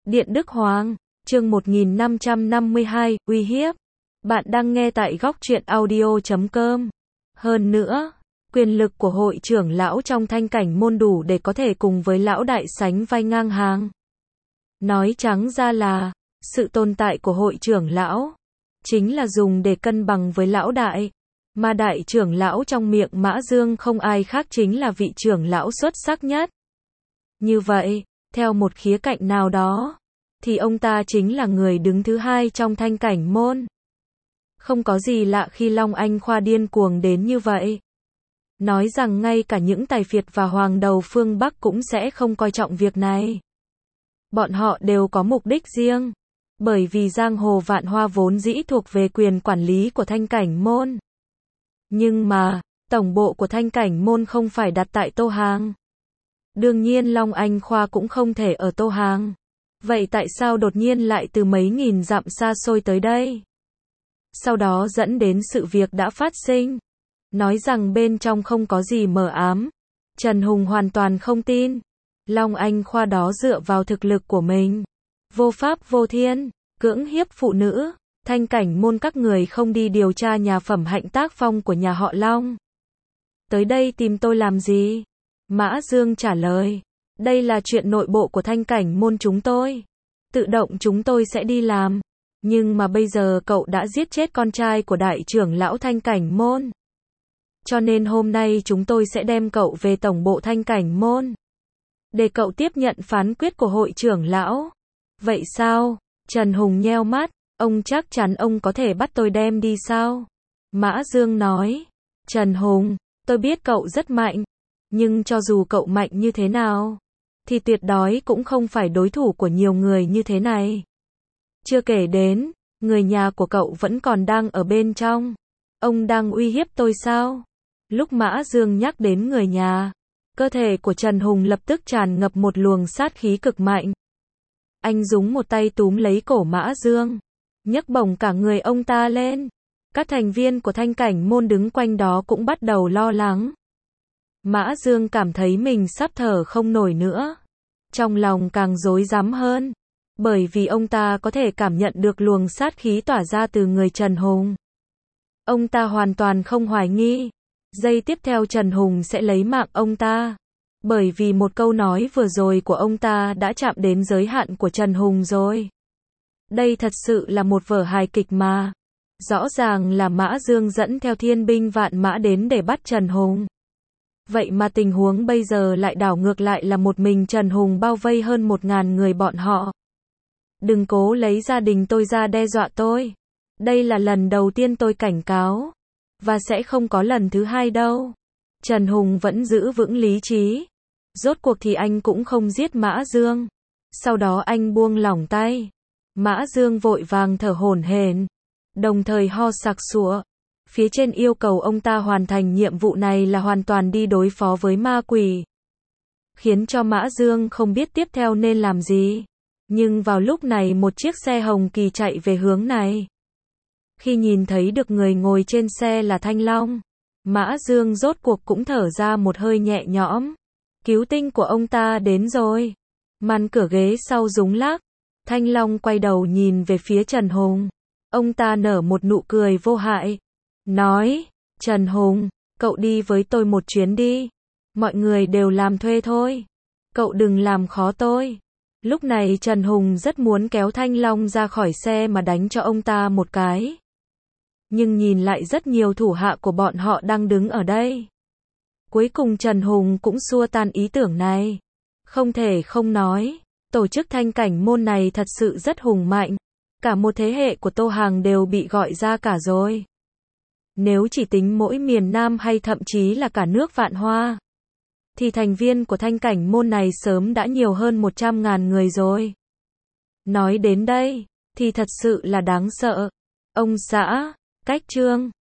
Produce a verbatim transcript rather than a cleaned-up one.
Điện Đức Hoàng, chương một nghìn năm trăm năm mươi hai, uy hiếp. Bạn đang nghe tại góc truyện audio chấm com. Hơn nữa, quyền lực của hội trưởng lão trong thanh cảnh môn đủ để có thể cùng với lão đại sánh vai ngang hàng. Nói trắng ra là, sự tồn tại của hội trưởng lão, chính là dùng để cân bằng với lão đại. Mà đại trưởng lão trong miệng Mã Dương không ai khác chính là vị trưởng lão xuất sắc nhất. Như vậy, theo một khía cạnh nào đó, thì ông ta chính là người đứng thứ hai trong thanh cảnh môn. Không có gì lạ khi Long Anh Khoa điên cuồng đến như vậy. Nói rằng ngay cả những tài phiệt và hoàng đầu phương Bắc cũng sẽ không coi trọng việc này. Bọn họ đều có mục đích riêng. Bởi vì giang hồ vạn hoa vốn dĩ thuộc về quyền quản lý của thanh cảnh môn. Nhưng mà, tổng bộ của thanh cảnh môn không phải đặt tại Tô Hàng. Đương nhiên Long Anh Khoa cũng không thể ở Tô Hàng. Vậy tại sao đột nhiên lại từ mấy nghìn dặm xa xôi tới đây? Sau đó dẫn đến sự việc đã phát sinh. Nói rằng bên trong không có gì mờ ám. Trần Hùng hoàn toàn không tin. Long Anh Khoa đó dựa vào thực lực của mình. Vô pháp vô thiên, cưỡng hiếp phụ nữ. Thanh cảnh môn các người không đi điều tra nhà phẩm hạnh tác phong của nhà họ Long. Tới đây tìm tôi làm gì? Mã Dương trả lời. Đây là chuyện nội bộ của thanh cảnh môn chúng tôi. Tự động chúng tôi sẽ đi làm. Nhưng mà bây giờ cậu đã giết chết con trai của đại trưởng lão thanh cảnh môn. Cho nên hôm nay chúng tôi sẽ đem cậu về tổng bộ thanh cảnh môn. Để cậu tiếp nhận phán quyết của hội trưởng lão. Vậy sao? Trần Hùng nheo mắt. Ông chắc chắn ông có thể bắt tôi đem đi sao? Mã Dương nói. Trần Hùng, tôi biết cậu rất mạnh. Nhưng cho dù cậu mạnh như thế nào, thì tuyệt đối cũng không phải đối thủ của nhiều người như thế này. Chưa kể đến, người nhà của cậu vẫn còn đang ở bên trong. Ông đang uy hiếp tôi sao? Lúc Mã Dương nhắc đến người nhà, cơ thể của Trần Hùng lập tức tràn ngập một luồng sát khí cực mạnh. Anh dùng một tay túm lấy cổ Mã Dương, nhấc bổng cả người ông ta lên. Các thành viên của thanh cảnh môn đứng quanh đó cũng bắt đầu lo lắng. Mã Dương cảm thấy mình sắp thở không nổi nữa. Trong lòng càng rối rắm hơn. Bởi vì ông ta có thể cảm nhận được luồng sát khí tỏa ra từ người Trần Hùng. Ông ta hoàn toàn không hoài nghi. Giây tiếp theo Trần Hùng sẽ lấy mạng ông ta. Bởi vì một câu nói vừa rồi của ông ta đã chạm đến giới hạn của Trần Hùng rồi. Đây thật sự là một vở hài kịch mà. Rõ ràng là Mã Dương dẫn theo thiên binh vạn mã đến để bắt Trần Hùng. Vậy mà tình huống bây giờ lại đảo ngược lại là một mình Trần Hùng bao vây hơn một ngàn người bọn họ. Đừng cố lấy gia đình tôi ra đe dọa tôi. Đây là lần đầu tiên tôi cảnh cáo. Và sẽ không có lần thứ hai đâu. Trần Hùng vẫn giữ vững lý trí. Rốt cuộc thì anh cũng không giết Mã Dương. Sau đó anh buông lỏng tay. Mã Dương vội vàng thở hổn hển, đồng thời ho sặc sụa. Phía trên yêu cầu ông ta hoàn thành nhiệm vụ này là hoàn toàn đi đối phó với ma quỷ. Khiến cho Mã Dương không biết tiếp theo nên làm gì. Nhưng vào lúc này một chiếc xe hồng kỳ chạy về hướng này. Khi nhìn thấy được người ngồi trên xe là Thanh Long, Mã Dương rốt cuộc cũng thở ra một hơi nhẹ nhõm. Cứu tinh của ông ta đến rồi. Màn cửa ghế sau rúng lắc. Thanh Long quay đầu nhìn về phía Trần Hùng. Ông ta nở một nụ cười vô hại. Nói, Trần Hùng, cậu đi với tôi một chuyến đi. Mọi người đều làm thuê thôi. Cậu đừng làm khó tôi. Lúc này Trần Hùng rất muốn kéo Thanh Long ra khỏi xe mà đánh cho ông ta một cái. Nhưng nhìn lại rất nhiều thủ hạ của bọn họ đang đứng ở đây. Cuối cùng Trần Hùng cũng xua tan ý tưởng này. Không thể không nói, tổ chức thanh cảnh môn này thật sự rất hùng mạnh. Cả một thế hệ của Tô Hàng đều bị gọi ra cả rồi. Nếu chỉ tính mỗi miền Nam hay thậm chí là cả nước Vạn Hoa, thì thành viên của thanh cảnh môn này sớm đã nhiều hơn một trăm ngàn người rồi. Nói đến đây, thì thật sự là đáng sợ. Ông xã, Cách Trương,